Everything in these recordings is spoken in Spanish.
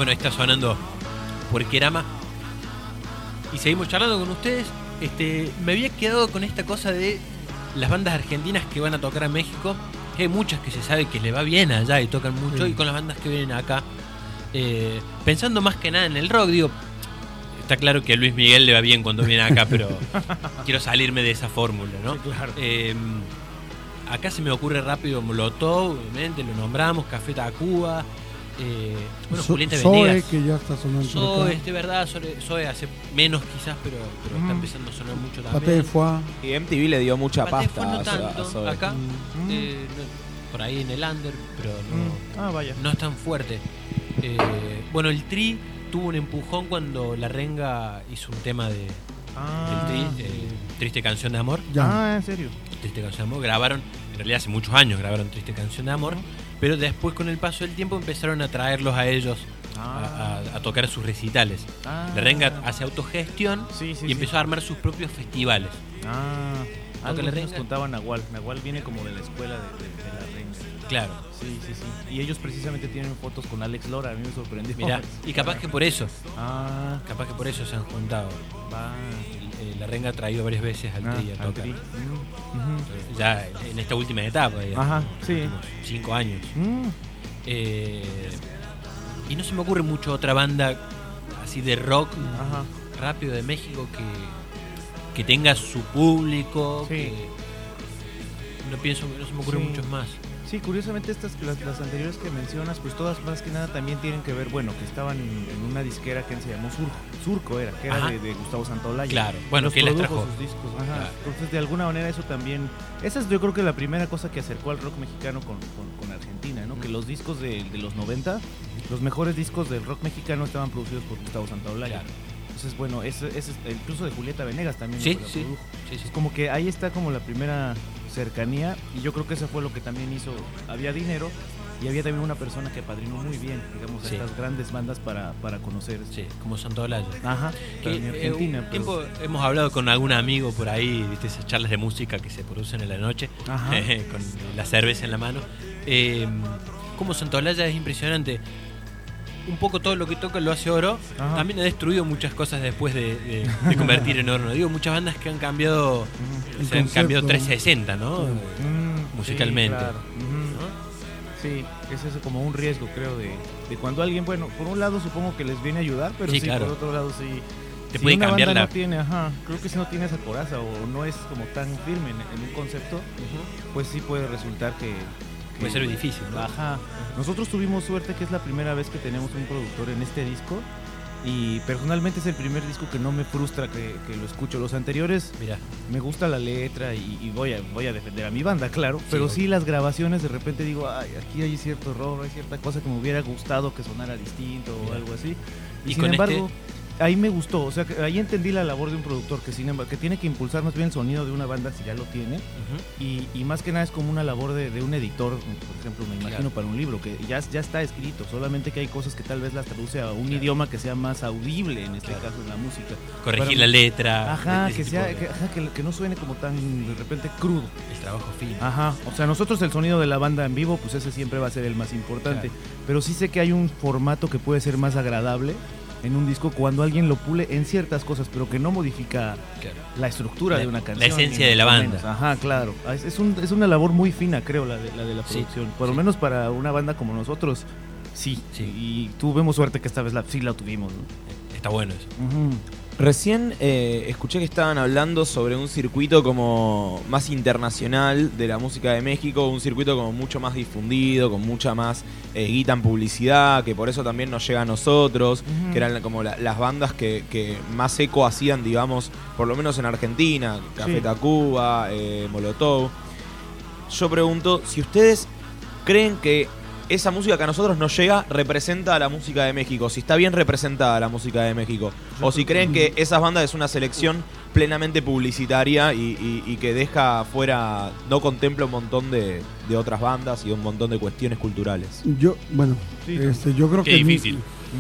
Bueno, está sonando Puerquerama. Y seguimos charlando con ustedes. Me había quedado con esta cosa de las bandas argentinas que van a tocar a México. Que hay muchas que se sabe que le va bien allá y tocan mucho. Sí. Y con las bandas que vienen acá, pensando más que nada en el rock, digo, está claro que a Luis Miguel le va bien cuando viene acá, pero quiero salirme de esa fórmula, ¿no? Sí, claro. Acá se me ocurre rápido Molotov, obviamente, lo nombramos, Café Tacuba. Bueno, Julieta Venegas, que ya está sonando. Zoe, de verdad, Zoe hace menos quizás, pero está empezando a sonar mucho también. Paté de Foie. Y MTV le dio mucha Paté pasta no tanto, a Zoe. acá, por ahí en el under, pero vaya. No es tan fuerte. Bueno, el Tri tuvo un empujón cuando La Renga hizo un tema del Tri, Triste Canción de Amor. ¿en serio? Triste Canción de Amor, grabaron, en realidad hace muchos años grabaron Triste Canción de Amor. Pero después, con el paso del tiempo, empezaron a traerlos a ellos a tocar sus recitales. La Renga hace autogestión y empezó a armar sus propios festivales. Algo que nos contaba Nahual. Nahual viene como de la escuela de La Renga. Claro. Sí. Y ellos precisamente tienen fotos con Alex Lora. A mí me sorprendió. Mirá, y capaz que por eso. Capaz que por eso se han juntado. La Renga ha traído varias veces al Tri a tocar. Ya en esta última etapa, digamos, últimos 5 años. Y no se me ocurre mucho otra banda así de rock rápido de México que tenga su público. No se me ocurren muchos más. Sí, curiosamente las anteriores que mencionas, pues todas más que nada también tienen que ver, bueno, que estaban en una disquera que se llamó Surco, que era de Gustavo Santaolalla. Claro, bueno, que les trajo sus discos. Claro. Entonces, de alguna manera eso también, esa es yo creo que la primera cosa que acercó al rock mexicano con Argentina, ¿no? Que los discos de los 90, los mejores discos del rock mexicano estaban producidos por Gustavo Santaolalla. Claro. Entonces, bueno, ese incluso de Julieta Venegas también. Sí. Es como que ahí está como la primera cercanía, y yo creo que eso fue lo que también hizo. Había dinero y había también una persona que apadrinó muy bien, digamos, estas grandes bandas para conocer. Como Santaolalla. En Argentina. Un tiempo hemos hablado con algún amigo por ahí, viste, esas charlas de música que se producen en la noche, con la cerveza en la mano. Como Santaolalla es impresionante. Un poco todo lo que toca lo hace oro. También ha destruido muchas cosas después de convertir en oro. Digo, muchas bandas que han cambiado, se han cambiado 360, ¿no? Musicalmente. Sí, claro. Sí, ese es como un riesgo, creo, de cuando alguien, bueno, por un lado supongo que les viene a ayudar, pero claro. Por otro lado te puede cambiar banda no tiene, creo que si no tiene esa coraza o no es como tan firme en un concepto, pues sí puede resultar que puede ser difícil, ¿no? Nosotros tuvimos suerte que es la primera vez que tenemos un productor en este disco, y personalmente es el primer disco que no me frustra que lo escucho. Los anteriores, mira, me gusta la letra y voy a defender a mi banda, claro, pero sí las grabaciones de repente digo, aquí hay cierto error, hay cierta cosa que me hubiera gustado que sonara distinto o algo así. Y sin embargo, ahí me gustó, o sea, que ahí entendí la labor de un productor que tiene que impulsar más bien el sonido de una banda si ya lo tiene, y más que nada es como una labor de un editor, por ejemplo, me imagino, para un libro que ya está escrito, solamente que hay cosas que tal vez las traduce a un idioma que sea más audible, en este caso en la música. Corregir la letra. Que no suene como tan de repente crudo. El trabajo fino. O sea, nosotros el sonido de la banda en vivo, pues ese siempre va a ser el más importante, pero sí sé que hay un formato que puede ser más agradable en un disco cuando alguien lo pule en ciertas cosas, pero que no modifica la estructura de una canción. La esencia de la banda. Menos. Claro. Es una labor muy fina, creo, la de la producción. Por lo menos para una banda como nosotros, sí. Y tuvimos suerte que esta vez sí la tuvimos, ¿no? Está bueno eso. Recién escuché que estaban hablando sobre un circuito como más internacional de la música de México, un circuito como mucho más difundido, con mucha más guita en publicidad, que por eso también nos llega a nosotros, que eran como las bandas que más eco hacían, digamos, por lo menos en Argentina, Café Tacuba, Molotov. Yo pregunto, si ustedes creen que esa música que a nosotros nos llega representa a la música de México, si está bien representada la música de México, o si creen que esas bandas es una selección plenamente publicitaria y que deja afuera, no contempla un montón de otras bandas y un montón de cuestiones culturales. Yo creo que difícil.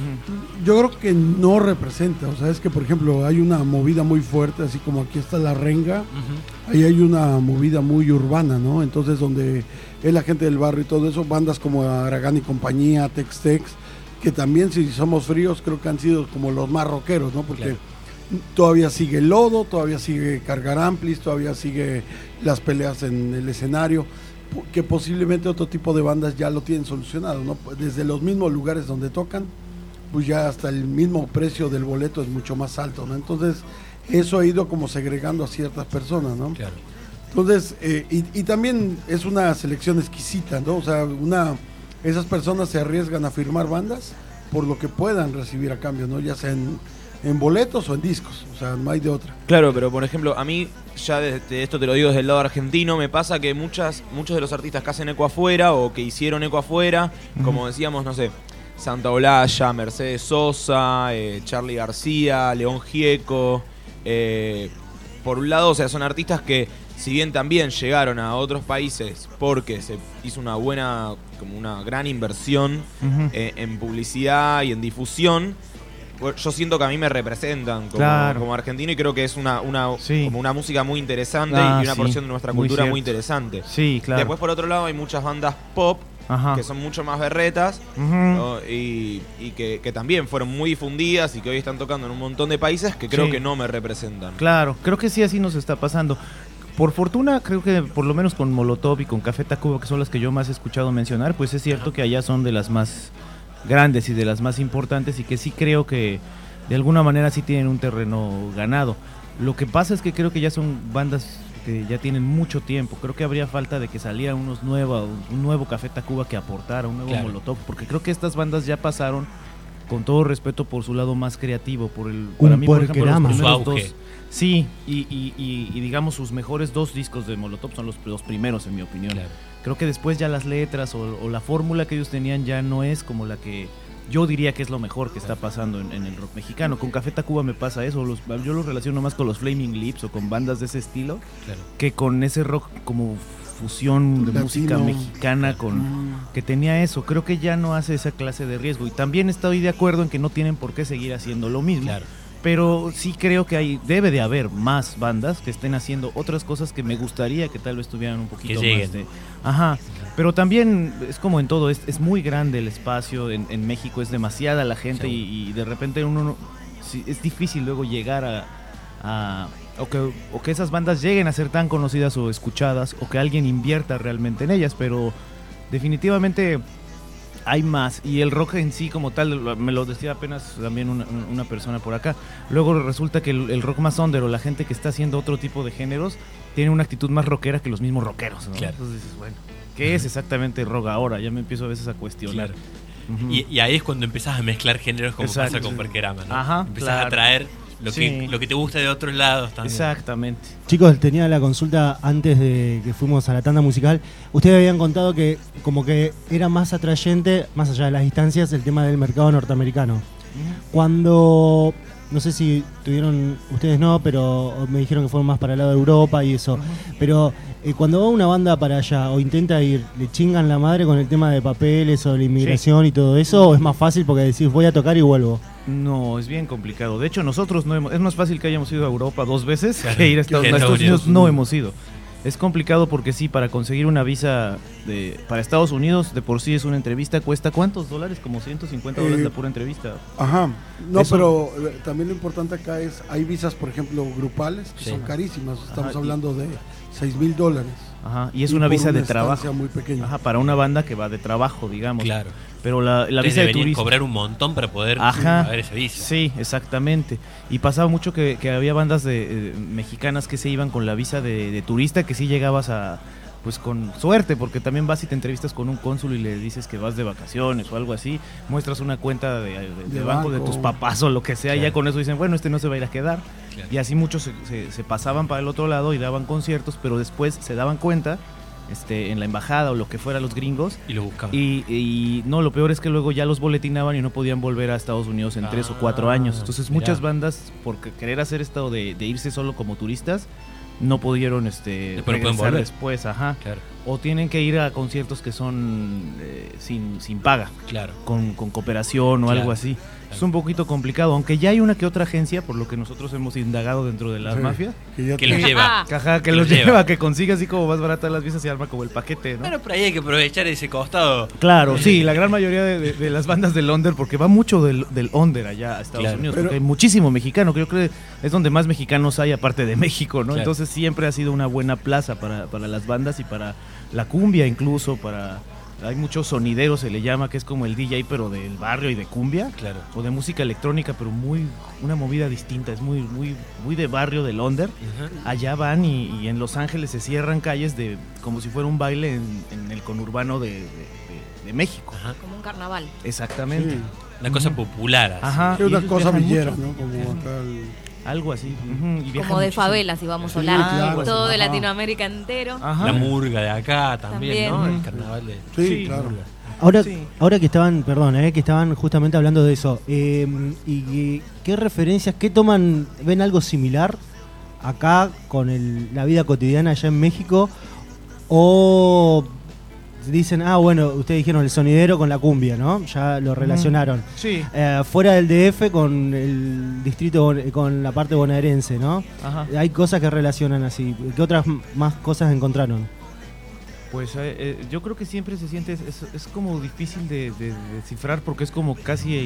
Yo creo que no representa, o sea, es que por ejemplo hay una movida muy fuerte, así como aquí está La Renga, ahí hay una movida muy urbana, ¿no? Entonces donde es la gente del barrio y todo eso, bandas como Aragán y compañía, Tex-Tex, que también, si somos fríos, creo que han sido como los más rockeros, ¿no? Porque todavía sigue el lodo, todavía sigue cargar amplis, todavía sigue las peleas en el escenario, que posiblemente otro tipo de bandas ya lo tienen solucionado, ¿no? Desde los mismos lugares donde tocan, pues ya hasta el mismo precio del boleto es mucho más alto, ¿no? Entonces, eso ha ido como segregando a ciertas personas, ¿no? Claro. Entonces, y también es una selección exquisita, ¿no? O sea, esas personas se arriesgan a firmar bandas por lo que puedan recibir a cambio, ¿no? Ya sea en boletos o en discos, o sea, no hay de otra. Claro, pero por ejemplo, a mí, ya desde esto te lo digo desde el lado argentino, me pasa que muchos de los artistas que hacen eco afuera o que hicieron eco afuera, como decíamos, no sé, Santa Olalla, Mercedes Sosa, Charly García, León Gieco, por un lado, o sea, son artistas que, si bien también llegaron a otros países porque se hizo una gran inversión en publicidad y en difusión, yo siento que a mí me representan como argentino, y creo que es como una música muy interesante y una porción de nuestra cultura muy interesante. Sí, claro. Después, por otro lado, hay muchas bandas pop que son mucho más berretas, ¿no? y que también fueron muy difundidas y que hoy están tocando en un montón de países que creo que no me representan. Claro, creo que sí, así nos está pasando. Por fortuna, creo que por lo menos con Molotov y con Café Tacuba, que son las que yo más he escuchado mencionar, pues es cierto que allá son de las más grandes y de las más importantes, y que sí creo que de alguna manera sí tienen un terreno ganado. Lo que pasa es que creo que ya son bandas que ya tienen mucho tiempo. Creo que habría falta de que saliera un nuevo Café Tacuba que aportara, un nuevo Molotov, porque creo que estas bandas ya pasaron, con todo respeto, por su lado más creativo, para mí, por ejemplo, los primeros dos. Sí, y digamos sus mejores dos discos de Molotov son los primeros, en mi opinión. Claro. Creo que después ya las letras o la fórmula que ellos tenían ya no es como la que yo diría que es lo mejor que está pasando en el rock mexicano. Con Café Tacuba me pasa eso, yo los relaciono más con los Flaming Lips o con bandas de ese estilo, que con ese rock como fusión de música mexicana que tenía eso. Creo que ya no hace esa clase de riesgo, y también estoy de acuerdo en que no tienen por qué seguir haciendo lo mismo. Claro. Pero sí creo que debe de haber más bandas que estén haciendo otras cosas que me gustaría que tal vez tuvieran un poquito más de... Ajá, pero también es como en todo, es muy grande el espacio en México, es demasiada la gente, y de repente es difícil luego llegar o que esas bandas lleguen a ser tan conocidas o escuchadas, o que alguien invierta realmente en ellas, pero definitivamente hay más, y el rock en sí como tal, me lo decía apenas también una persona por acá, luego resulta que el rock más under, o la gente que está haciendo otro tipo de géneros, tiene una actitud más rockera que los mismos rockeros, ¿no? Claro. Entonces dices, bueno, ¿qué es exactamente rock ahora? Ya me empiezo a veces a cuestionar. Claro. Y ahí es cuando empezás a mezclar géneros, como pasa con Parkerama, ¿no? Ajá, empezás a traer lo que te gusta de otros lados también. Exactamente. Chicos, tenía la consulta antes de que fuimos a la tanda musical. Ustedes habían contado que como que era más atrayente, más allá de las distancias, el tema del mercado norteamericano. Cuando, no sé si tuvieron, ustedes no, pero me dijeron que fueron más para el lado de Europa y eso. Pero cuando va una banda para allá o intenta ir, ¿le chingan la madre con el tema de papeles o la inmigración y todo eso? ¿O es más fácil porque decís voy a tocar y vuelvo? No, es bien complicado. De hecho, nosotros es más fácil que hayamos ido a Europa 2 veces que ir a Estados Unidos. No hemos ido. Es complicado porque sí, para conseguir una visa para Estados Unidos, de por sí es una entrevista, ¿cuesta cuántos dólares? Como $150 la pura entrevista. Ajá. No, eso. Pero también lo importante acá es, hay visas, por ejemplo, grupales, que son carísimas. Estamos hablando de $6,000. Ajá, y es una visa de trabajo. Muy pequeña. Ajá, para una banda que va de trabajo, digamos. Claro. Pero la visa de turista, cobrar un montón para poder ver esa visa. Sí, exactamente. Y pasaba mucho que había bandas mexicanas que se iban con la visa de turista, que sí llegabas pues con suerte, porque también vas y te entrevistas con un cónsul y le dices que vas de vacaciones o algo así, muestras una cuenta de banco de tus papás o lo que sea, y ya con eso dicen, bueno, no se va a ir a quedar. Claro. Y así muchos se pasaban para el otro lado y daban conciertos, pero después se daban cuenta en la embajada o lo que fuera, los gringos, y lo buscaban. Y no, lo peor es que luego ya los boletinaban y no podían volver a Estados Unidos en 3 o 4 años. Entonces muchas bandas, por querer hacer esto de irse solo como turistas, no pudieron regresar después, o tienen que ir a conciertos que son sin paga, claro, con cooperación o algo así. Es un poquito complicado, aunque ya hay una que otra agencia, por lo que nosotros hemos indagado dentro de las mafias, que los lleva. Ajá, que los lleva, que consiga así como más baratas las visas y arma como el paquete, ¿no? Bueno, pero ahí hay que aprovechar ese costado. Claro, sí, la gran mayoría de las bandas del under, porque va mucho del under allá a Estados Unidos, porque hay muchísimo mexicano, que yo creo que es donde más mexicanos hay aparte de México, ¿no? Claro. Entonces siempre ha sido una buena plaza para las bandas y para la cumbia incluso, hay muchos sonideros, se le llama, que es como el DJ, pero del barrio y de cumbia, claro, o de música electrónica, pero una movida distinta, es muy de barrio del under. Allá van y en Los Ángeles se cierran calles como si fuera un baile en el conurbano de México. Ajá. Como un carnaval. Exactamente. Sí. Una cosa popular. Así. Ajá. Es una cosa villera, ¿no? Como acá algo así. Y como de favelas, si vamos a hablar. Claro. Todo de Latinoamérica entero. Ajá. La murga de acá también. ¿No? El carnaval de... Sí, claro. Ahora que estaban, que estaban justamente hablando de eso, y ¿qué referencias, ven algo similar acá con la vida cotidiana allá en México? ¿O dicen, bueno, ustedes dijeron el sonidero con la cumbia, ¿no? Ya lo relacionaron. Sí. Fuera del DF con el distrito, con la parte bonaerense, ¿no? Ajá. Hay cosas que relacionan así. ¿Qué otras más cosas encontraron? Pues yo creo que siempre se siente, es como difícil de descifrar, porque es como casi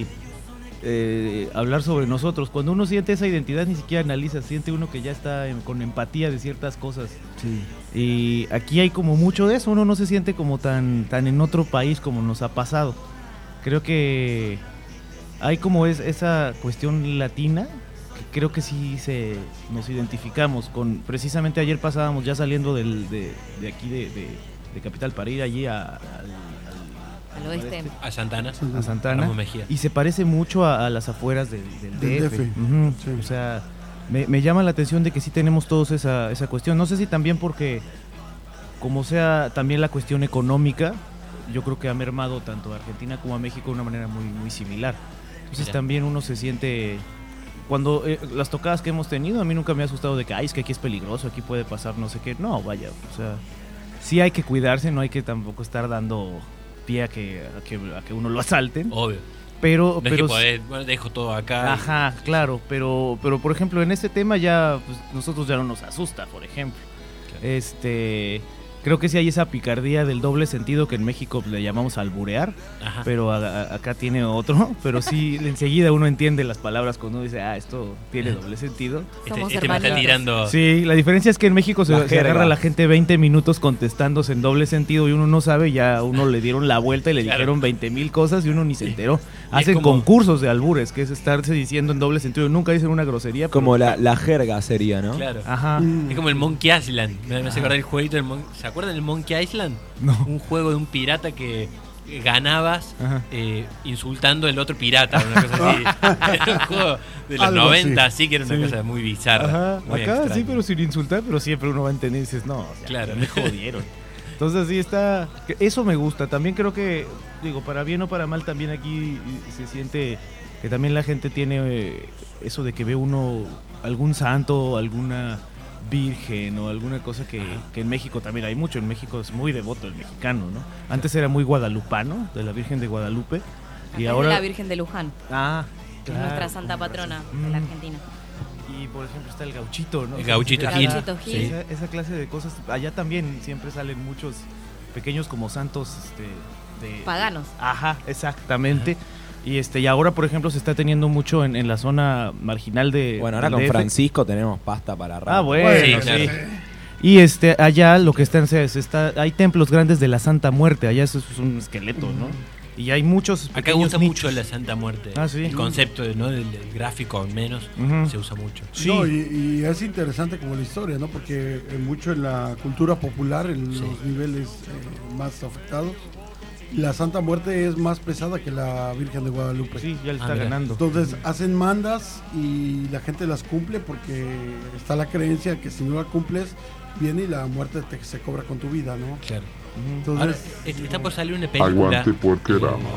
hablar sobre nosotros. Cuando uno siente esa identidad ni siquiera analiza, siente uno que ya está con empatía de ciertas cosas. Sí. Y aquí hay como mucho de eso, uno no se siente como tan en otro país como nos ha pasado. Creo que hay como esa cuestión latina, que creo que sí nos identificamos con. Precisamente ayer pasábamos ya saliendo de aquí de Capital para ir allí al oeste. A Santana. A Santana. Y se parece mucho a las afueras del DF. Uh-huh. Sí. O sea, me llama la atención de que sí tenemos todos esa cuestión. No sé si también porque, como sea también la cuestión económica, yo creo que ha mermado tanto a Argentina como a México de una manera muy, muy similar. Entonces también uno se siente... Cuando las tocadas que hemos tenido, a mí nunca me ha asustado de que, es que aquí es peligroso, aquí puede pasar no sé qué. No, vaya, o sea, sí hay que cuidarse, no hay que tampoco estar dando pie a que uno lo asalten. Obvio. Pero no es que dejo todo acá. Ajá, claro, pero por ejemplo, en este tema ya pues, nosotros ya no nos asusta, por ejemplo. Claro. Creo que sí hay esa picardía del doble sentido que en México le llamamos alburear. Ajá. Pero acá tiene otro, pero sí enseguida uno entiende las palabras cuando uno dice, esto tiene doble sentido. Este me está tirando. Sí, la diferencia es que en México se agarra la gente 20 minutos contestándose en doble sentido y uno no sabe, ya uno le dieron la vuelta y le dijeron 20,000 cosas y uno ni se enteró. Hacen concursos de albures, que es estarse diciendo en doble sentido, nunca dicen una grosería. Como la jerga sería, ¿no? Claro. Ajá. Es como el Monkey Island. ¿Me hace acordar el jueguito del ¿Se acuerdan del Monkey Island? No. Un juego de un pirata que ganabas insultando al otro pirata, una cosa así. Era un juego de los 90, así que era una cosa muy bizarra. Ajá. Muy acá extraña. Sí, pero sin insultar, pero siempre uno va a entender y dices, no, claro, me jodieron. Entonces sí está, eso me gusta. También creo que, para bien o para mal, también aquí se siente que también la gente tiene eso de que ve uno algún santo, alguna virgen o alguna cosa que en México también hay mucho. En México es muy devoto el mexicano, ¿no? Antes era muy guadalupano, de la Virgen de Guadalupe. Y ahora la Virgen de Luján. Claro, nuestra santa patrona de la Argentina. Y por ejemplo está el gauchito, ¿no? El gauchito Gil. Sí. Esa clase de cosas. Allá también siempre salen muchos pequeños como santos de paganos. Ajá, exactamente. Ajá. Y ahora, por ejemplo, se está teniendo mucho en la zona marginal de... Bueno, ahora con DF. Francisco tenemos pasta para rato. Bueno, sí. Y allá lo que hay templos grandes de la Santa Muerte. Allá eso es un esqueleto, ¿no? Y hay muchos... Acá gusta mucho la Santa Muerte. Sí. El concepto del gráfico, al menos, se usa mucho. Sí. No, y es interesante como la historia, ¿no? Porque mucho en la cultura popular, en los niveles más afectados, la Santa Muerte es más pesada que la Virgen de Guadalupe. Sí, ya le está ganando. Entonces hacen mandas y la gente las cumple porque está la creencia que si no la cumples, viene y la muerte se cobra con tu vida, ¿no? Claro. Entonces, ahora, está por salir una película. Aguante Porquerama.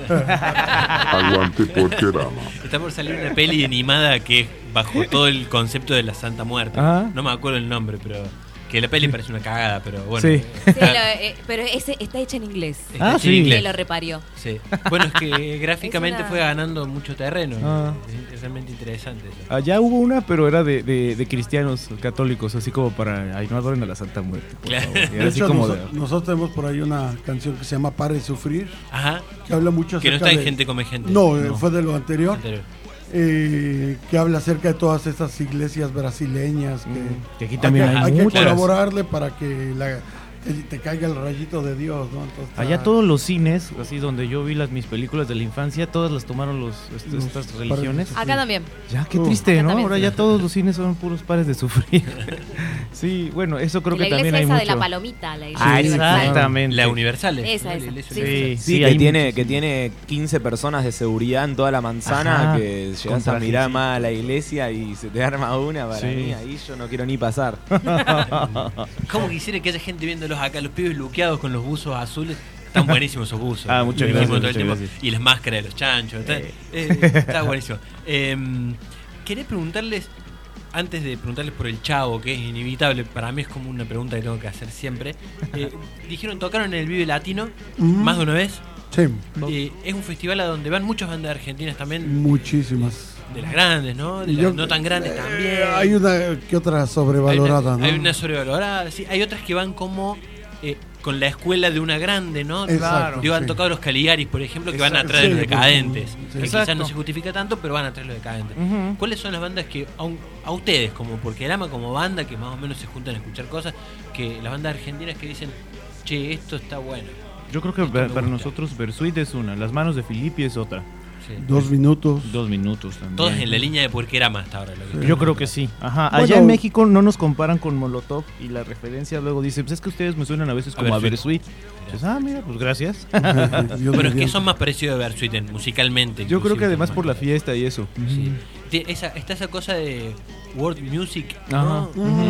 Aguante Porquerama. Está por salir una peli animada que es bajo todo el concepto de la Santa Muerte. No me acuerdo el nombre, pero Que la peli parece una cagada, pero bueno. Sí. Pero está hecha en inglés. Está hecha en sí. inglés. Que lo reparió. Sí. Bueno, es que gráficamente Es una- fue ganando mucho terreno. Ah. Es realmente interesante eso. Allá hubo una, pero era de cristianos católicos, así como para, ay, no adoren a la Santa Muerte, por Claro. favor. Y De era así hecho, como nosotros tenemos por ahí una canción que se llama Pare de Sufrir, Ajá. que habla mucho Que no acerca está en de... Gente Come Gente. No, fue de lo anterior. Anterior. Que habla acerca de todas estas iglesias brasileñas que aquí también hay que muchas. colaborarle para que te caiga el rayito de Dios, ¿no? Entonces, Allá todos los cines, así donde yo vi mis películas de la infancia, todas las tomaron estas religiones. Acá también. Ya, qué Uh. triste, Acá ¿no? también. Ahora ya todos los cines son puros pares de sufrir. Sí, bueno, eso creo La que también iglesia hay esa mucho. de la palomita. La iglesia Ah, universal. exactamente. La Universal. Esa. La iglesia Sí, universal. Sí, hay que tiene, muchos, que sí. tiene 15 personas de seguridad en toda la manzana, Ajá, que con llegas a traje, mirar sí. más a la iglesia y se te arma una para Sí. mí, ahí yo no quiero ni pasar. ¿Cómo quisiera que haya gente viéndolos acá, los pibes luqueados con los buzos azules? Están buenísimos esos buzos. Ah, muchas Dijimos gracias, todo el muchas tiempo. gracias. Y las máscaras de los chanchos. Está buenísimo. Quería preguntarles, antes de preguntarles por el Chavo, que es inevitable, para mí es como una pregunta que tengo que hacer siempre. Dijeron, tocaron en el Vive Latino más de una vez. sí, Es un festival a donde van muchas bandas argentinas también. muchísimas. De las grandes, ¿no? De las no tan grandes también. Hay una que otra sobrevalorada, ¿no? Hay una sobrevalorada, sí. Hay otras que van como con la escuela de una grande, ¿no? Exacto, Digo, han sí. tocado los Caligaris, por ejemplo, que van Exacto, atrás de los sí, decadentes. sí. Que Exacto. quizás no se justifica tanto, pero van atrás de los decadentes. Ujú. ¿Cuáles son las bandas que, a ustedes, como Porquerama, como banda, que más o menos se juntan a escuchar cosas, que las bandas argentinas que dicen, che, esto está bueno? Yo creo que Esto me para gusta. nosotros Versuit es una, Las Manos de Filippi es otra. Sí. 2 minutos. 2 minutos también. Todas en la línea de Porquerama hasta ahora. Lo que Yo creo que sí. Ajá. Bueno, Allá en México no nos comparan con Molotov y la referencia luego dice, pues es que ustedes me suenan a veces como a Versuit. Versuit. Dices, mira, pues gracias. Dios Bueno, es que mediante. son más parecidos a Versuit musicalmente. Yo creo inclusive, que además más por la que- fiesta y eso. Sí. Está esa cosa de world music, Ajá. ¿no?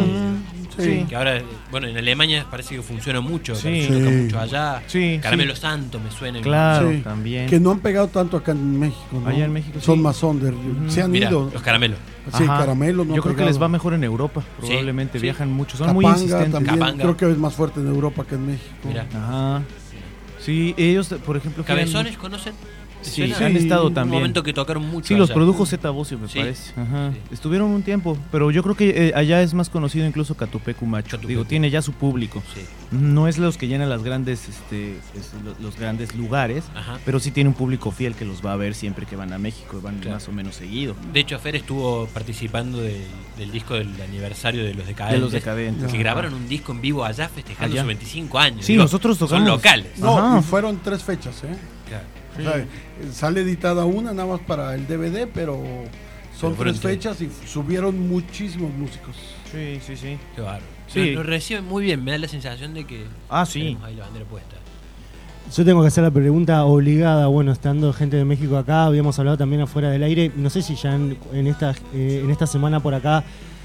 Sí. Que ahora, bueno, en Alemania parece que funciona mucho, Sí. se toca Sí. mucho allá. Sí, Caramelo Santo me suena. Claro, Sí. también. Que no han pegado tanto acá en México, ¿no? Allá en México Son sí. más under. Se han Mira, ido. los caramelos. Sí, Ajá. Caramelo no Yo ha creo que pegado. les va mejor en Europa, probablemente. sí. Viajan mucho, son muy Capanga insistentes. también. Capanga. Creo que es más fuerte en Europa que en México. Mira. Ajá. Sí, ellos, por ejemplo, giran ¿Cabezones mucho. conocen? ¿Te Sí, suena? han estado Un también. momento que tocaron mucho. Sí, los allá. produjo Zeta Bosio, me Sí. parece. Ajá. Sí. Estuvieron un tiempo, pero yo creo que allá es más conocido incluso Catupecu Macho. Catupecu. Digo, tiene ya su público. Sí. No es los que llenan las grandes, los grandes lugares, Ajá. pero sí tiene un público fiel que los va a ver siempre que van a México, van Claro. más o menos seguido. De hecho, Fer estuvo participando del disco del aniversario de Los Decadentes. De Los Decadentes. Que grabaron un disco en vivo allá festejando Allá. sus 25 años. Sí, Digo, nosotros Son tocamos. locales. No, Ajá. y fueron 3 fechas, ¿eh? Claro. O sea, sale editada una nada más para el DVD, pero son Pero fueron 3 fechas y subieron muchísimos músicos. Sí, sí, sí. Qué bárbaro. Sí. Lo reciben muy bien, me da la sensación de que Ah, sí. tenemos ahí la bandera puesta. Yo tengo que hacer la pregunta obligada, bueno, estando gente de México acá, habíamos hablado también afuera del aire, no sé si ya en esta semana por acá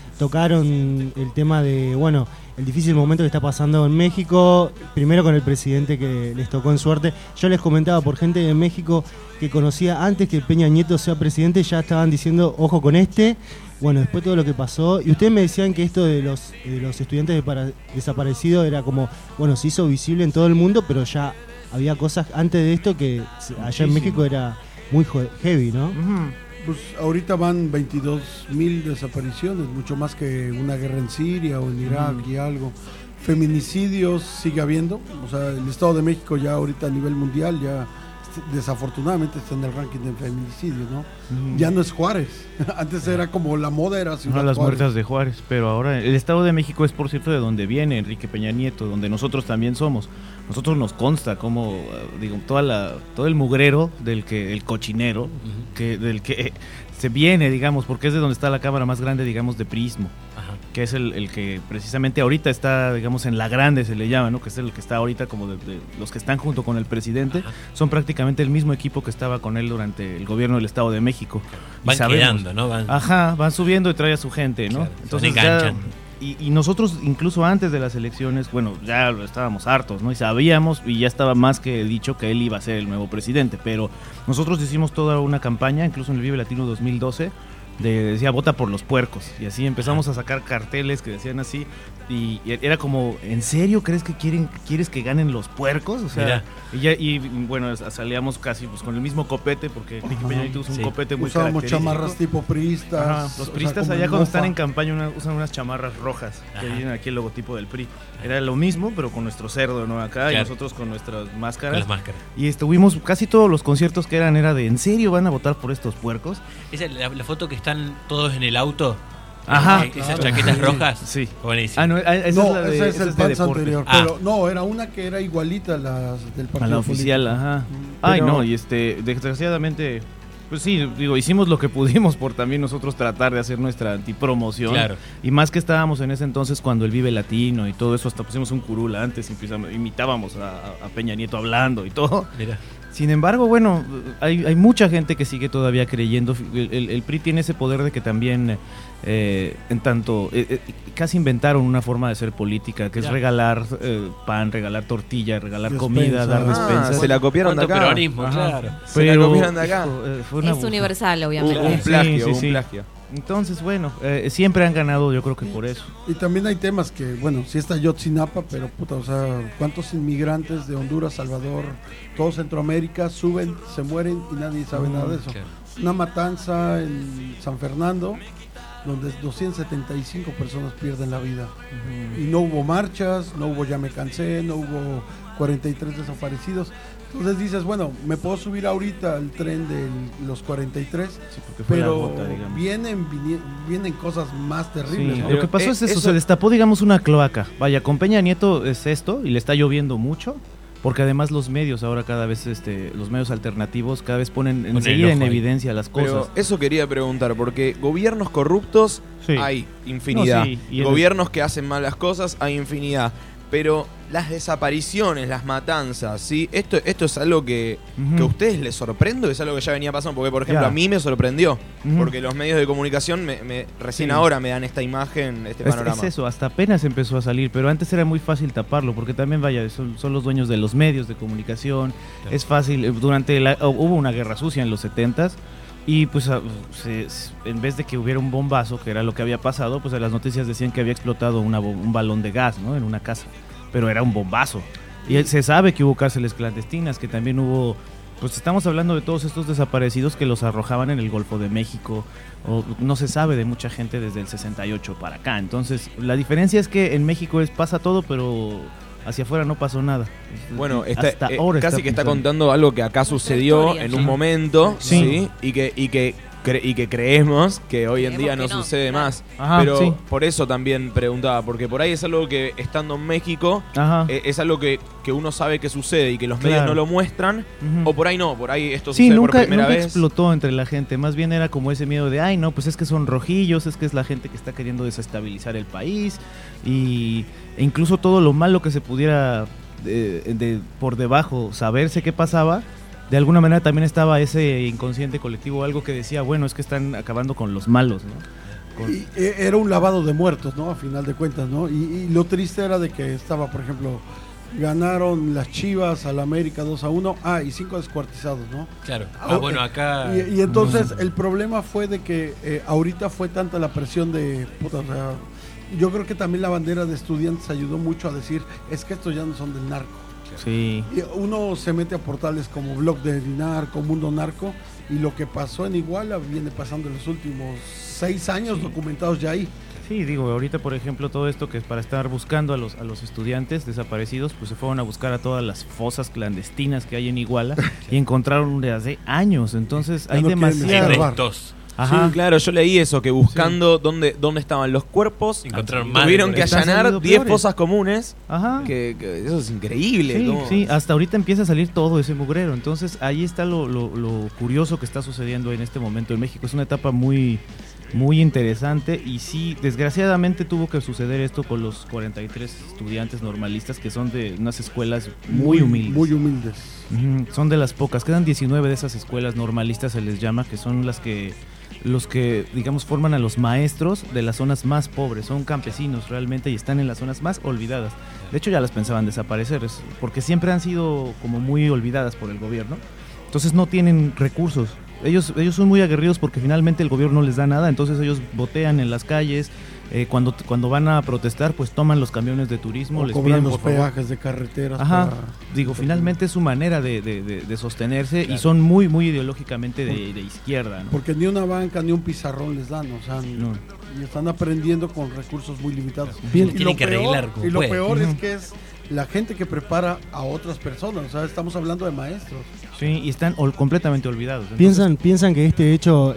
tocaron el tema de, bueno, el difícil momento que está pasando en México, primero con el presidente que les tocó en suerte. Yo les comentaba por gente de México que conocía antes que Peña Nieto sea presidente, ya estaban diciendo, ojo con este. Bueno, después todo lo que pasó, y ustedes me decían que esto de los estudiantes desaparecidos era como, bueno, se hizo visible en todo el mundo, pero ya había cosas antes de esto que allá en México era muy heavy, ¿no? Ujú. Pues ahorita van 22.000 desapariciones, mucho más que una guerra en Siria o en Irak y algo. Feminicidios sigue habiendo, o sea, el Estado de México ya ahorita a nivel mundial ya desafortunadamente está en el ranking de feminicidios, ¿no? Ya no es Juárez, antes era como la moda era Ciudad No, las Juárez. muertas de Juárez, pero ahora el Estado de México es, por cierto, de donde viene Enrique Peña Nieto, donde nosotros también somos. Nosotros nos consta como, digo, todo el mugrero el cochinero, del que se viene, digamos, porque es de donde está la cámara más grande, digamos, de Prismo, Ajá. que es el que precisamente ahorita está, digamos, en la grande se le llama, ¿no? Que es el que está ahorita como de los que están junto con el presidente, Ajá. son prácticamente el mismo equipo que estaba con él durante el gobierno del Estado de México. Y Van sabemos- quedando, ¿no? Van, Ajá, van subiendo y trae a su gente, ¿no? Claro, Entonces se enganchan. y nosotros incluso antes de las elecciones, bueno, ya lo estábamos hartos, ¿no? Y sabíamos y ya estaba más que dicho que él iba a ser el nuevo presidente, pero nosotros hicimos toda una campaña, incluso en el Vive Latino 2012, decía vota por los puercos, y así empezamos a sacar carteles que decían así, y era como, ¿en serio crees que quieres que ganen los puercos? O sea, y bueno, salíamos casi pues con el mismo copete, porque Enrique Peña Nieto usa un copete muy usábamos característico. chamarras tipo priistas. Ajá, los priistas como allá en cuando mofa. están en campaña usan unas chamarras rojas, que tienen aquí el logotipo del PRI. Era lo mismo, pero con nuestro cerdo, ¿no? Acá, y nosotros con nuestras máscaras. Con las máscaras. Y estuvimos casi todos los conciertos que era de, ¿en serio van a votar por estos puercos? Esa es la foto que están todos en el auto. Ajá. Esas chaquetas rojas. Sí. Buenísimo. Ah, no, esa es la de, ese es esa el es de Pans deporte. anterior. Pero no, era una que era igualita a las del partido A la oficial, político. ajá. Pero- Ay, no, y desgraciadamente, pues sí, digo, hicimos lo que pudimos por también nosotros tratar de hacer nuestra antipromoción. Claro. Y más que estábamos en ese entonces cuando el Vive Latino y todo eso, hasta pusimos un curul antes, imitábamos a Peña Nieto hablando y todo. Mira. Sin embargo, bueno, hay mucha gente que sigue todavía creyendo. El PRI tiene ese poder de que también, en tanto, casi inventaron una forma de hacer política, que es regalar pan, regalar tortilla, regalar comida, dar despensas. Se la copiaron de ¿Cuánto acá. peronismo? Ajá. Claro. Se la copiaron de acá. Fue una Es universal, obviamente. Un plagio, Sí, sí, un sí. plagio. Entonces, bueno, siempre han ganado, yo creo que por eso. Y también hay temas que, bueno, sí está Yotzinapa, pero puta, o sea, ¿cuántos inmigrantes de Honduras, Salvador, todo Centroamérica suben, se mueren y nadie sabe nada de eso? Claro. Una matanza en San Fernando, donde 275 personas pierden la vida. Y no hubo marchas, no hubo ya me cansé, no hubo 43 desaparecidos. Entonces dices, bueno, me puedo subir ahorita al tren de los 43, Sí, porque fue la pero gota, digamos. vienen cosas más terribles. Sí, ¿no? lo que pasó es eso, eso- se destapó, digamos, una cloaca. Vaya, con Peña Nieto es esto, y le está lloviendo mucho, porque además los medios ahora cada vez, los medios alternativos cada vez ponen el enseguida en ojo ahí. evidencia las Pero cosas. eso quería preguntar, porque gobiernos corruptos Sí. hay infinidad. No, sí, y en Gobiernos que hacen malas cosas hay infinidad. Pero las desapariciones, las matanzas, ¿sí? Esto es algo que a ustedes les sorprende, o es algo que ya venía pasando, porque por ejemplo Ya. a mí me sorprendió, Ujú. porque los medios de comunicación recién Sí. ahora me dan esta imagen, este Es panorama. eso, hasta apenas empezó a salir, pero antes era muy fácil taparlo, porque también, vaya, son los dueños de los medios de comunicación. Claro. Es fácil, hubo una guerra sucia en los 70s, y pues en vez de que hubiera un bombazo, que era lo que había pasado, pues las noticias decían que había explotado un balón de gas, ¿no? En una casa, pero era un bombazo. Y se sabe que hubo cárceles clandestinas, que también hubo... Pues estamos hablando de todos estos desaparecidos que los arrojaban en el Golfo de México, o no se sabe de mucha gente desde el 68 para acá. Entonces, la diferencia es que en México pasa todo, pero hacia afuera no pasó nada. Bueno, Hasta ahora casi que está pasando. contando algo que acá sucedió historia. en Sí. un momento, Sí. ¿sí? Y que creemos que hoy en día no Creemos que no, sucede claro. más. Ajá, Pero sí. por eso también preguntaba, porque por ahí es algo que estando en México Ajá. es algo que uno sabe que sucede y que los medios Claro. no lo muestran, Ujú. o por ahí no, por ahí esto Sí, sucede nunca, por primera nunca vez. explotó entre la gente, más bien era como ese miedo de, ay, no, pues es que son rojillos, es que es la gente que está queriendo desestabilizar el país, e incluso todo lo malo que se pudiera por debajo saberse qué pasaba, de alguna manera también estaba ese inconsciente colectivo, algo que decía, bueno, es que están acabando con los malos, ¿no? Y era un lavado de muertos, ¿no? A final de cuentas, ¿no? Y lo triste era de que estaba, por ejemplo, ganaron las Chivas al América 2-1, y 5 descuartizados, ¿no? Claro. Ah, Bueno, acá. Y entonces el problema fue de que ahorita fue tanta la presión de puta, o sea, yo creo que también la bandera de estudiantes ayudó mucho a decir, es que estos ya no son del narco. Sí. Y uno se mete a portales como Blog de Narco, Mundo Narco, y lo que pasó en Iguala viene pasando en los últimos 6 años documentados ya ahí. Sí, digo, ahorita por ejemplo todo esto que es para estar buscando a los estudiantes desaparecidos, pues se fueron a buscar a todas las fosas clandestinas que hay en Iguala y encontraron de hace años, entonces Ya hay no quieren Hay demasiado. escarbar. restos. Ajá. Sí, claro, yo leí eso, que buscando dónde estaban los cuerpos, Encontraron más. tuvieron que Están allanar saliendo 10 peores. fosas comunes, Ajá. que eso es increíble. Sí, ¿cómo? sí, hasta ahorita empieza a salir todo ese mugrero. Entonces ahí está lo curioso que está sucediendo en este momento en México. Es una etapa muy, muy interesante y sí, desgraciadamente tuvo que suceder esto con los 43 estudiantes normalistas que son de unas escuelas muy humildes. Muy humildes. Ujú, son de las pocas, quedan 19 de esas escuelas normalistas, se les llama, que son los que digamos forman a los maestros de las zonas más pobres, son campesinos realmente y están en las zonas más olvidadas. De hecho ya las pensaban desaparecer, porque siempre han sido como muy olvidadas por el gobierno. Entonces no tienen recursos. Ellos son muy aguerridos porque finalmente el gobierno no les da nada, entonces ellos botean en las calles. Cuando van a protestar, pues toman los camiones de turismo, les cobran piden los por favor peajes de carreteras. Ajá, finalmente es su manera de sostenerse, claro. Y son muy ideológicamente de izquierda, ¿no? Porque ni una banca ni un pizarrón les dan, o sea, y están aprendiendo con recursos muy limitados. Bien, y lo peor es que es la gente que prepara a otras personas, o sea, estamos hablando de maestros. Sí, y están completamente olvidados. ¿Piensan que este hecho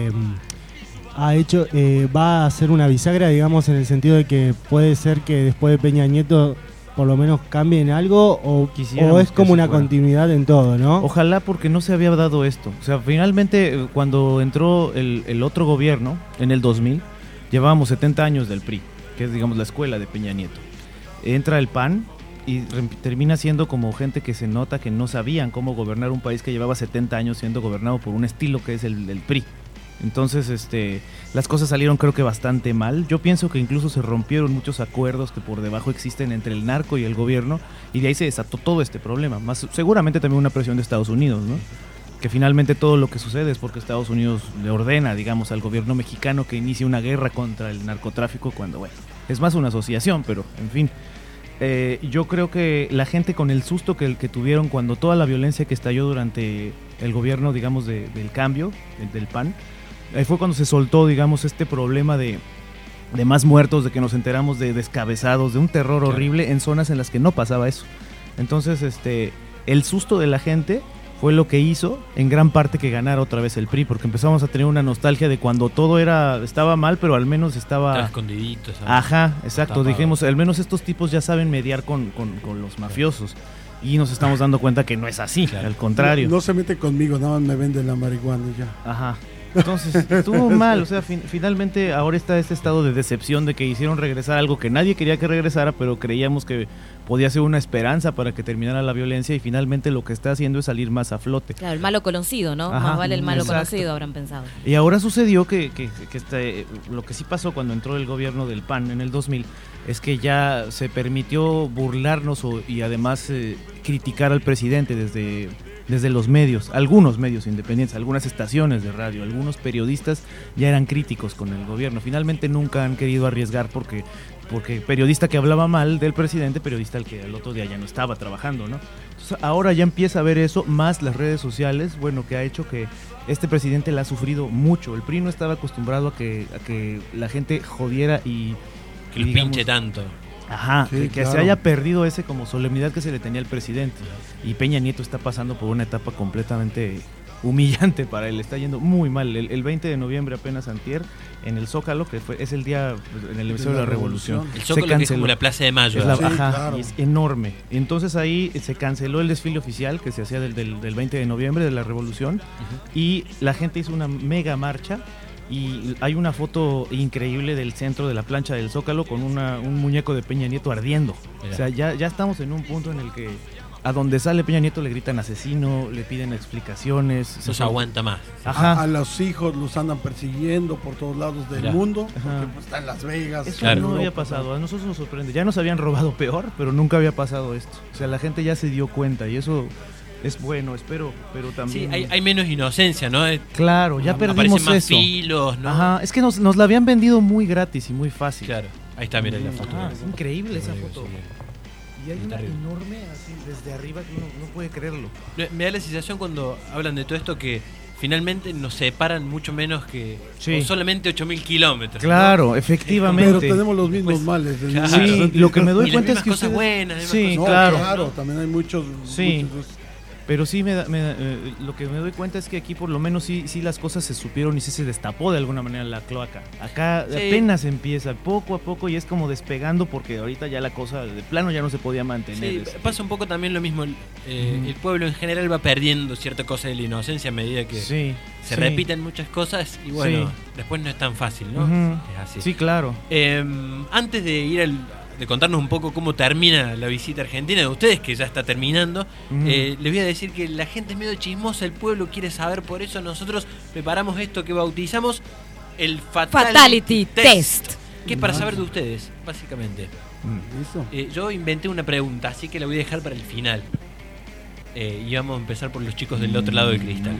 va a ser una bisagra, digamos, en el sentido de que puede ser que después de Peña Nieto por lo menos cambien algo o es como una continuidad en todo, ¿no? Ojalá, porque no se había dado esto. O sea, finalmente cuando entró el otro gobierno en el 2000, llevábamos 70 años del PRI, que es, digamos, la escuela de Peña Nieto. Entra el PAN y termina siendo como gente que se nota que no sabían cómo gobernar un país que llevaba 70 años siendo gobernado por un estilo que es el PRI. Entonces, las cosas salieron creo que bastante mal. Yo pienso que incluso se rompieron muchos acuerdos que por debajo existen entre el narco y el gobierno, y de ahí se desató todo este problema. Más seguramente también una presión de Estados Unidos, ¿no? Que finalmente todo lo que sucede es porque Estados Unidos le ordena, digamos, al gobierno mexicano que inicie una guerra contra el narcotráfico cuando, bueno, es más una asociación, pero en fin. Yo creo que la gente, con el susto que tuvieron cuando toda la violencia que estalló durante el gobierno, digamos, del cambio, del PAN, fue cuando se soltó, digamos, este problema de más muertos, de que nos enteramos de descabezados, de un terror horrible en zonas en las que no pasaba eso. Entonces, el susto de la gente fue lo que hizo en gran parte que ganara otra vez el PRI, porque empezamos a tener una nostalgia de cuando todo estaba mal, pero al menos estaba escondidito. ¿Sabes? Ajá, exacto. Dijimos, al menos estos tipos ya saben mediar con los mafiosos. Y nos estamos dando cuenta que no es así, al contrario. No se mete conmigo, nada más me venden la marihuana y ya. Ajá. Entonces, estuvo mal, o sea, finalmente ahora está este estado de decepción de que hicieron regresar algo que nadie quería que regresara, pero creíamos que podía ser una esperanza para que terminara la violencia, y finalmente lo que está haciendo es salir más a flote. Claro, el malo conocido, ¿no? Ajá, más vale el malo exacto. conocido, habrán pensado. Y ahora sucedió que lo que sí pasó cuando entró el gobierno del PAN en el 2000 es que ya se permitió burlarnos y además criticar al presidente desde los medios, algunos medios independientes, algunas estaciones de radio, algunos periodistas ya eran críticos con el gobierno. Finalmente nunca han querido arriesgar porque periodista que hablaba mal del presidente, periodista al que al otro día ya no estaba trabajando, ¿no? Entonces ahora ya empieza a ver eso, más las redes sociales, bueno, que ha hecho que este presidente la ha sufrido mucho. El PRI no estaba acostumbrado a que la gente jodiera y que los pinche tanto. Ajá, sí, que claro. se haya perdido ese como solemnidad que se le tenía al presidente. Y Peña Nieto está pasando por una etapa completamente humillante para él, está yendo muy mal. El 20 de noviembre, apenas antier, en el Zócalo, que es el día en el inicio de la Revolución. El Zócalo, que es como la Plaza de Mayo. Sí, ajá, claro. y es enorme. Entonces ahí se canceló el desfile oficial que se hacía del 20 de noviembre de la Revolución, y la gente hizo una mega marcha. Y hay una foto increíble del centro de la plancha del Zócalo con un muñeco de Peña Nieto ardiendo. Mira. O sea, ya estamos en un punto en el que a donde sale Peña Nieto le gritan asesino, le piden explicaciones. No se aguanta más. Ajá. A los hijos los andan persiguiendo por todos lados del mundo, porque pues, está en Las Vegas. Eso no había pasado, a nosotros nos sorprende. Ya nos habían robado peor, pero nunca había pasado esto. O sea, la gente ya se dio cuenta y eso es bueno, espero, pero también... Sí, hay menos inocencia, ¿no? Claro, ya perdimos más eso. filos, ¿no? Ajá, es que nos la habían vendido muy gratis y muy fácil. Claro, ahí está, mira la foto. Es increíble esa foto. Sí. Y hay una enorme así desde arriba que uno no puede creerlo. Me da la sensación cuando hablan de todo esto que finalmente nos separan mucho menos que con solamente 8.000 kilómetros. Claro, ¿no? efectivamente. Pero tenemos los mismos males. Claro. Sí, lo que me doy cuenta es que cosas ustedes... buenas, sí, cosas... claro. También hay muchos. Sí. Pero sí, lo que me doy cuenta es que aquí por lo menos sí las cosas se supieron y sí se destapó de alguna manera la cloaca. Acá apenas empieza, poco a poco, y es como despegando, porque ahorita ya la cosa de plano ya no se podía mantener. Sí, pasa un poco también lo mismo. El pueblo en general va perdiendo cierta cosa de la inocencia a medida que se repiten muchas cosas y bueno, después no es tan fácil, ¿no? Es así. Sí, claro. Antes de ir de contarnos un poco cómo termina la visita argentina de ustedes, que ya está terminando, les voy a decir que la gente es medio chismosa, el pueblo quiere saber, por eso nosotros preparamos esto que bautizamos el Fatality Test, que es para saber de ustedes, básicamente. Yo inventé una pregunta, así que la voy a dejar para el final. y vamos a empezar por los chicos del otro lado del cristal.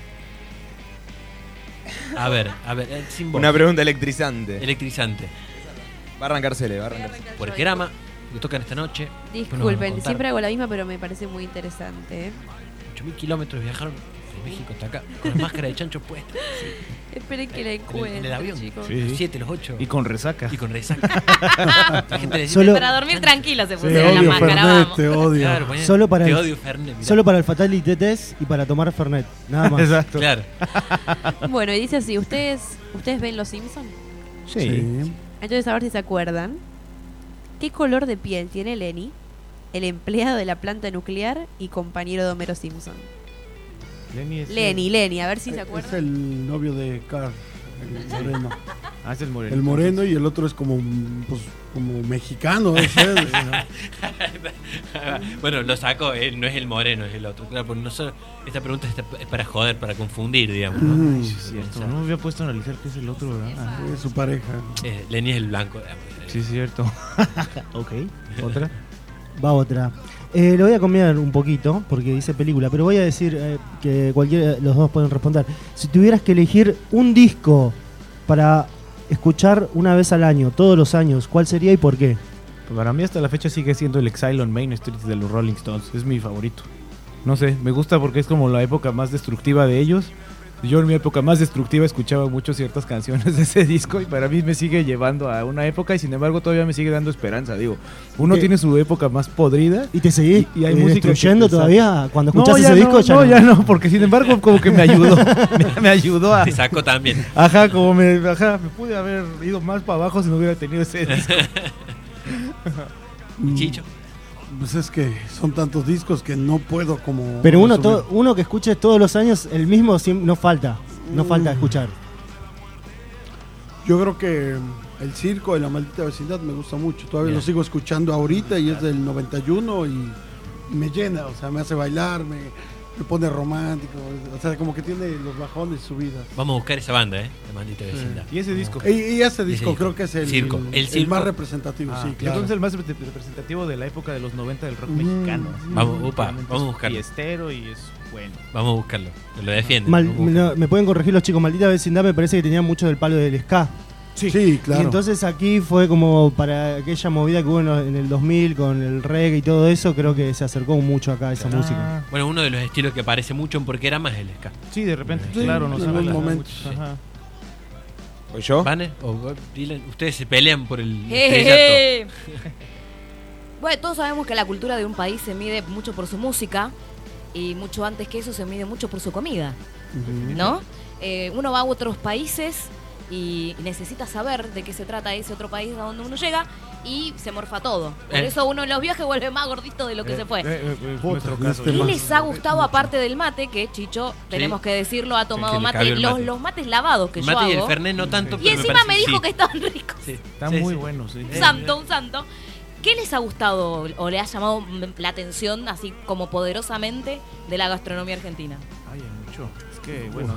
A ver, sin voz. Una pregunta electrizante. Electrizante. Va a arrancarse, va a arrancarse. Porquerama, que tocan esta noche. Disculpen, siempre hago la misma, pero me parece muy interesante. 8.000 kilómetros viajaron de México hasta acá, con la máscara de chancho puesta. Sí. Esperen que la encuentren, en el avión, chicos. Sí. Los 7, los 8. Y con resaca. La gente decía, Solo- Para dormir tranquilo se Te pusieron la odio, máscara, Fernet, vamos. te odio. claro, ponían, Solo para te el- odio, Fernet. mirá. Solo para el Fatality Test y para tomar Fernet. Nada más. Exacto. Claro. Bueno, y dice así, ¿ustedes ven Los Simpsons? Sí. Entonces, a ver si se acuerdan. ¿Qué color de piel tiene Lenny, el empleado de la planta nuclear y compañero de Homero Simpson? Lenny, a ver si se Es acuerdan. el novio de Carl, el moreno. Ah, es el moreno. El moreno y el otro es como, pues, como mexicano. ¿no? Bueno, lo saco, no es el moreno, es el otro. Claro, porque esta pregunta es para joder, para confundir, digamos. ¿no? Mm, Sí, es cierto. No me había puesto a analizar qué es el otro, ¿verdad? Ah, es su pareja. Lenny es el blanco. Digamos. sí, es cierto. Ok. ¿Otra? Va otra. Lo voy a cambiar un poquito porque dice película, pero voy a decir que cualquiera de los dos pueden responder. Si tuvieras que elegir un disco para escuchar una vez al año, todos los años, ¿cuál sería y por qué? Pues para mí hasta la fecha sigue siendo el Exile on Main Street de los Rolling Stones. Es mi favorito. No sé, me gusta porque es como la época más destructiva de ellos. Yo en mi época más destructiva escuchaba mucho ciertas canciones de ese disco y para mí me sigue llevando a una época y sin embargo todavía me sigue dando esperanza. Digo, uno tiene su época más podrida. ¿Y te seguís Y hay música destruyendo que- todavía cuando No, escuchás ya ese no, disco? no, ya no, porque sin embargo como que me ayudó. me ayudó a... Te sacó también. Ajá, me pude haber ido más para abajo si no hubiera tenido ese disco. ¿Y Chicho? Pues es que son tantos discos que no puedo como... Pero uno, resumir. uno que escuches todos los años el mismo no falta. No falta escuchar. Yo creo que el circo de la maldita vecindad me gusta mucho. Todavía Bien. lo sigo escuchando ahorita y es del 91 y me llena, o sea, me hace bailar, me pone romántico, o sea, como que tiene los bajones y subidas. Vamos a buscar esa banda, la maldita vecindad. Y ese disco. Y ese disco disco. creo que es el Circo. El circo. más representativo, sí, claro. Entonces el más representativo de la época de los 90 del rock Mm. mexicano. Vamos, Realmente vamos a es buscarlo. fiestero y es bueno. Vamos a buscarlo. Lo defienden. Vamos a buscarlo. No, me pueden corregir los chicos, Maldita Vecindad me parece que tenía mucho del palo del ska. Sí, claro. Y entonces aquí fue como para aquella movida que hubo en el 2000 con el reggae y todo eso, creo que se acercó mucho acá a esa música. Bueno, uno de los estilos que aparece mucho en Porquerama es el ska. Sí, de repente, Sí, claro, no en sabe algún la- momento. Ajá. ¿Voy yo? ¿Vane? ¿O Dylan? Ustedes se pelean por el Jejeje. estrellato. Bueno, todos sabemos que la cultura de un país se mide mucho por su música y mucho antes que eso se mide mucho por su comida, ¿no? Uno va a otros países y necesita saber de qué se trata ese otro país a donde uno llega y se morfa todo. Por eso uno en los viajes vuelve más gordito de lo que se fue. Nuestro caso. este ¿Qué más- les ha gustado aparte del mate? Que Chicho, tenemos que decirlo, ha tomado que le mate. cabió el mate. Los mates lavados que El yo mate y el hago. Fernet no tanto, Y pero encima parece me que dijo sí. que estaban ricos. Sí. Está Sí, muy sí. bueno, sí. Un santo. ¿Qué les ha gustado o le ha llamado la atención así como poderosamente de la gastronomía argentina? Ay, hay mucho. Es que, bueno.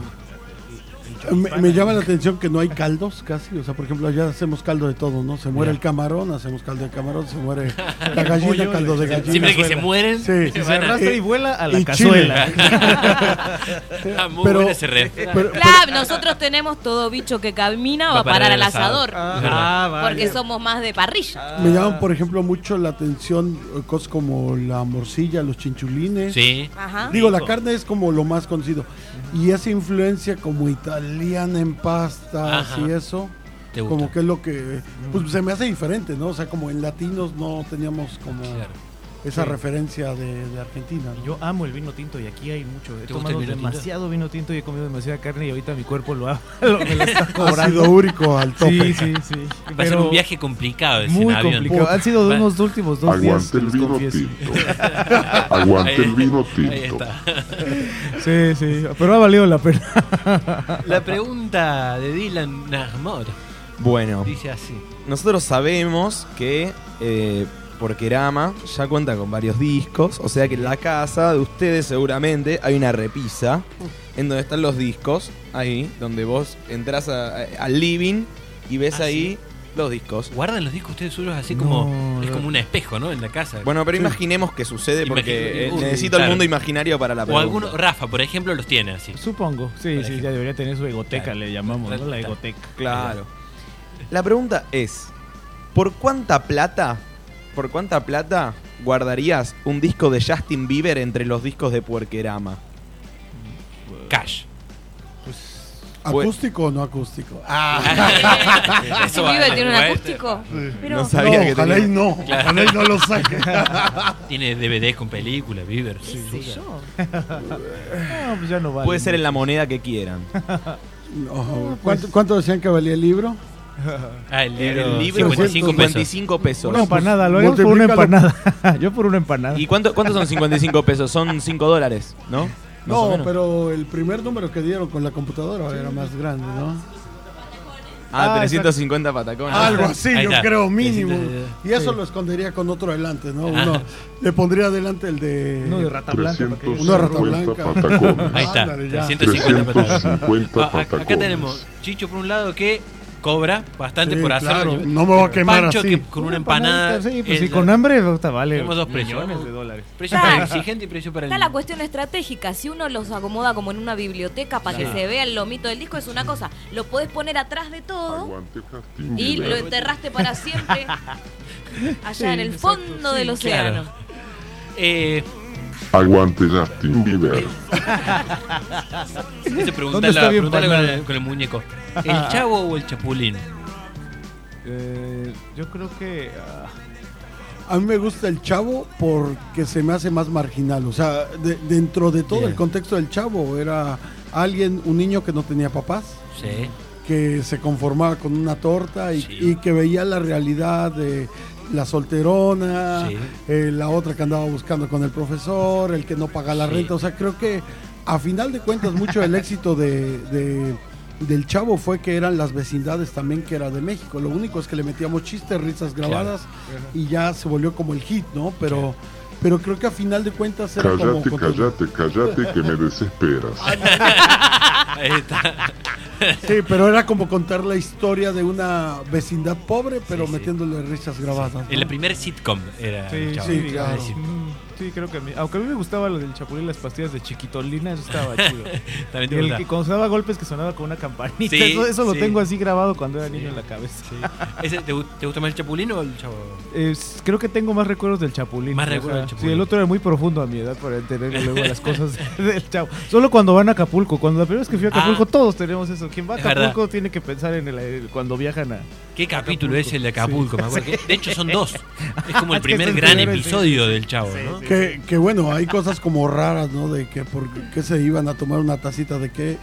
Me llama la atención que no hay caldos casi, o sea, por ejemplo, allá hacemos caldo de todo, ¿no? Se muere el camarón, hacemos caldo de camarón, se muere la gallina, pollo, caldo de gallina. Siempre que se mueren, Sí, Se van a- arrastra y vuela a la y cazuela. Ah, muy Pero- bueno ese refrán. pero- Claro, nosotros tenemos todo bicho que camina va a parar al asador. Es verdad. vale. Porque somos más de parrilla. Me llaman, por ejemplo, mucho la atención cosas como la morcilla, los chinchulines. Sí. Ajá. Digo, la carne es como lo más conocido. Y esa influencia como italiana en pastas Ajá. y eso, ¿Te gusta? como que es lo que pues se me hace diferente, ¿no? O sea, como en latinos no teníamos como Claro. esa Sí. referencia de Argentina, ¿no? Yo amo el vino tinto y aquí hay mucho. He ¿Te gusta tomado el vino tinto? demasiado vino tinto y he comido demasiada carne y ahorita mi cuerpo me lo está cobrando. ácido úrico al tope. Sí. Va a ser un viaje complicado ese muy en avión. complicado. Han sido Va- unos últimos 2 días. Aguante que el les vino confieso. tinto. Aguante el vino Ahí tinto. está. Sí, pero ha valido la pena. La pregunta de Dylan Nahmor Bueno, dice así. nosotros sabemos que Porquerama ya cuenta con varios discos, o sea que en la casa de ustedes seguramente hay una repisa en donde están los discos, ahí, donde vos entras al living y ves ahí Los discos. ¿Guardan los discos ustedes suyos así como... Es como un espejo, ¿no? En la casa. Bueno, pero imaginemos que sucede porque necesito claro. el mundo imaginario para la O pregunta. alguno, Rafa, por ejemplo, los tiene así. Supongo, sí, ya debería tener su egoteca, claro. Le llamamos, ¿no? La egoteca. Claro. La pregunta es, ¿por cuánta plata guardarías un disco de Justin Bieber entre los discos de Puerquerama? Cash. ¿Acústico o no acústico? ¿Eso Bieber tiene un acústico? Pero no sabía que ojalá tenía. Y no, claro. Ojalá y no lo saque. Tiene DVDs con películas, Bieber. ¿Qué sé yo? No, pues ya no vale. Puede ser en la moneda que quieran. No, ¿Cuánto decían que valía el libro? El libro 55 pesos. Una empanada, lo hago por una empanada. Yo por una empanada. ¿Y cuánto son 55 pesos? Son $5, ¿no? No, pero el primer número que dieron con la computadora era más grande, ¿no? 350 patacones. Algo así, yo está. creo, mínimo. Y eso lo escondería con otro delante, ¿no? Uno le pondría delante el de... Uno de Rata Blanca. Uno de Rata Blanca. Patacones. Ahí está, Ándale, ya. 350 patacones. Acá tenemos Chicho por un lado que cobra bastante por hacerlo. Claro, no me va a quemar Pancho así. que con una empanada. Sí, pues si con hambre vale. Tenemos dos precios. Millones de dólares. Precio para el exigente y precio para el... Está la cuestión estratégica. Si uno los acomoda como en una biblioteca para que se vea el lomito del disco, es una cosa. Lo podés poner atrás de todo y lo enterraste para siempre allá en el fondo del océano. Claro. Aguante Justin Bieber. Preguntale con el muñeco. ¿El Chavo o el Chapulín? Yo creo que... A mí me gusta el Chavo porque se me hace más marginal. O sea, dentro de todo el contexto del Chavo era un niño que no tenía papás. Sí. Que se conformaba con una torta y que veía la realidad de la solterona, la otra que andaba buscando con el profesor, el que no paga la renta. O sea, creo que a final de cuentas mucho del éxito del Chavo fue que eran las vecindades también que era de México. Lo único es que le metíamos chistes, risas grabadas y ya se volvió como el hit, ¿no? Pero creo que a final de cuentas era Cállate que me desesperas. Ahí está. Sí, pero era como contar la historia de una vecindad pobre, pero metiéndole risas grabadas, ¿no? En la primer sitcom era el Chavo. Sí, claro. Sí, creo que aunque a mí me gustaba lo del Chapulín, las pastillas de Chiquitolina, eso estaba chido. También el que cuando se daba golpes que sonaba con una campanita, eso lo tengo así grabado cuando era niño en la cabeza. Sí. ¿Te gusta más el Chapulín o el Chavo? Creo que tengo más recuerdos del Chapulín. Más recuerdos del Chapulín. Sí, el otro era muy profundo a mi edad para entender luego las cosas del Chavo. Solo cuando van a Acapulco, cuando la primera vez que fui a Acapulco, todos tenemos eso. Quien va a Acapulco tiene que pensar en cuando viajan a... ¿Qué capítulo es el de Acapulco? Me acuerdo. De hecho son dos. Es como el primer gran episodio del Chavo, ¿no? Que bueno, hay cosas como raras, ¿no? De que por qué se iban a tomar una tacita de té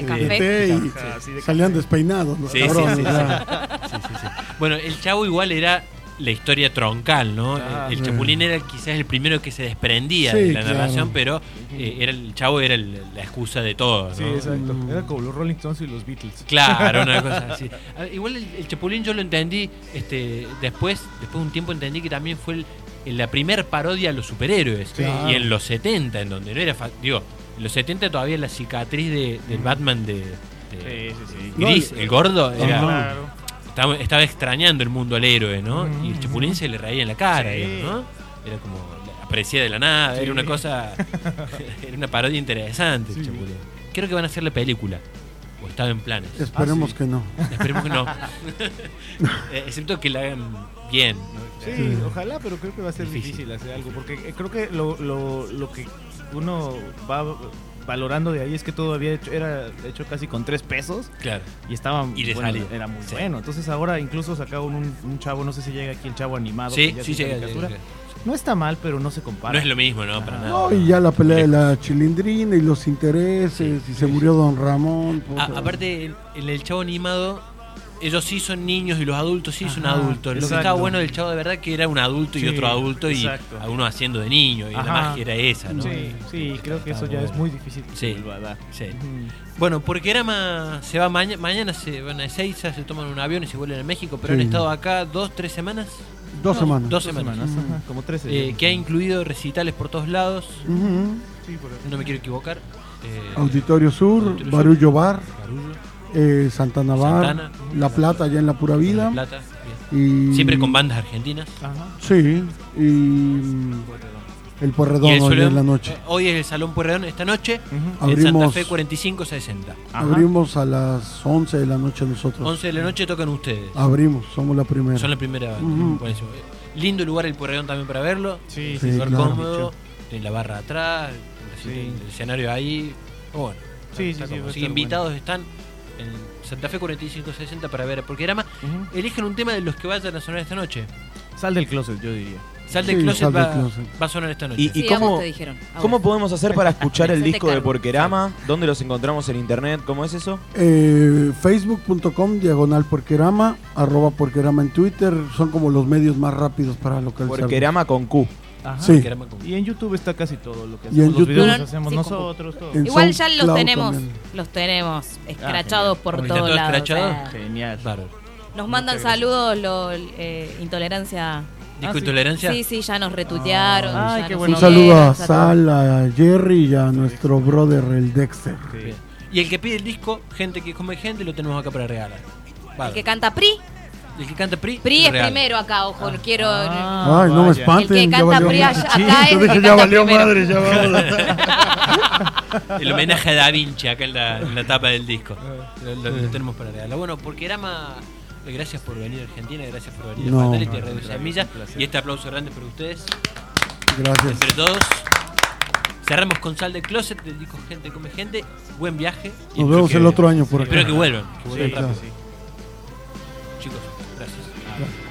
y salían despeinados los cabrones. Sí. Bueno, el Chavo igual era la historia troncal, ¿no? El Chapulín era quizás el primero que se desprendía de la narración, pero el Chavo era la excusa de todo, ¿no? Sí, exacto. Era como los Rolling Stones y los Beatles. Claro, una cosa así. Igual el Chapulín yo lo entendí, después de un tiempo entendí que también fue la primer parodia a los superhéroes. Y en los 70, en donde no era... en los 70 todavía la cicatriz del Batman de Gris, el gordo, era... Estaba extrañando el mundo al héroe, ¿no? Y el Chapulín se le reía en la cara, digamos, ¿no? Era como, aparecía de la nada, era una cosa, era una parodia interesante el Chapulín. Creo que van a hacer la película, o estaba en planes. Esperemos que no. Esperemos que no. Excepto que la hagan bien, ¿no? Sí, ojalá, pero creo que va a ser difícil hacer algo, porque creo que lo que uno va valorando de ahí es que todo era hecho casi con 3 pesos. Claro. Y era muy bueno. Entonces ahora incluso sacaron un Chavo, no sé si llega aquí el Chavo animado. Sí. No está mal, pero no se compara. No es lo mismo, ¿no? Para nada. No, y ya la pelea de la Chilindrina y los intereses, y se murió Don Ramón. Aparte, en el Chavo animado, ellos sí son niños y los adultos sí son adultos. Lo que estaba bueno del Chavo de verdad que era un adulto y otro adulto y a uno haciendo de niño y la magia era esa, ¿no? Sí, creo que eso ya es muy difícil que vuelva a dar. Sí. Bueno, porque se va mañana se van a Ezeiza, se toman un avión y se vuelven a México, pero han estado acá 2-3 semanas. 2 semanas. 2 semanas. Como 13. Que ha incluido recitales por todos lados. No me quiero equivocar. Auditorio Sur, Barullo Bar. Santana Bar, La Plata allá en La Pura Vida. Y Siempre con bandas argentinas. Ajá. Sí, y el Pueyrredón Y hoy en la noche. Hoy es el Salón Pueyrredón esta noche. Ujú. En Santa Abrimos- Fe 4560. Ajá. Abrimos a las 11 de la noche nosotros. 11 de la noche tocan ustedes. Abrimos, somos la primera. Son la primera banda. Ujú. Buenísimo. Lindo lugar el Pueyrredón también para verlo. Sí, Sí, sí, Lugar claro. cómodo. Tienen la barra atrás. Sí. El escenario ahí. Bueno. Sí, está sí, sí, cómodo. va a Así que estar invitados están en Santa Fe 4560 para ver a Porquerama. Ujú. Eligen un tema de los que vayan a sonar esta noche. Sal del closet, yo diría. Sal del Sí, Closet Sal del va, Closet. va a sonar esta noche. Y Sí, a cómo- vos te dijeron. a vos. ¿Cómo podemos hacer para escuchar el Hacete disco de cargo. Porquerama? ¿Dónde los encontramos en internet? ¿Cómo es eso? Facebook.com/Porquerama, @Porquerama en Twitter. Son como los medios más rápidos para localizar. Porquerama con Q. Ajá. Sí. Porquerama con- Y en YouTube está casi todo lo que Y en hacemos. Los YouTube- videos No, los no, hacemos sí, nosotros, todo. En Igual ya los SoundCloud tenemos, también. los tenemos escrachados por ¿Están todos todos lados. escrachados? o sea, Genial. Bárbaro. nos mandan saludos, Intolerancia. Disco sí. Intolerancia. Sí, sí, ya nos retuitearon. Ay, ya qué nos bueno. Un saludo a siguieron, Sal, a Jerry y a nuestro brother el Dexter. Sí. Bien. Y el que pide el disco, gente que come gente, lo tenemos acá para regalar. El Bárbaro. que canta PRI. El que canta PRI. PRI es regala. primero acá, ojo, quiero. Ah, Ay, no me vaya. espanten. El que ya canta valió PRI madre. acá Sí, es yo el dije, que ya canta valió primero. madre, ya vamos. El homenaje a Da Vinci acá en la tapa del disco. Lo tenemos para regalar. Bueno, Porquerama, gracias por venir a Argentina, gracias por venir No, a Fatality, a no, Radio no, Semilla. un placer. Y este aplauso grande para ustedes, Gracias. entre todos. Cerramos con Sal del Closet, del disco Gente Come Gente. Buen viaje. Y Nos espero vemos que- el otro año por acá. Espero que vuelvan. Que Sí, vuelvan claro rápido. que sí. Chicos, gracias. Gracias.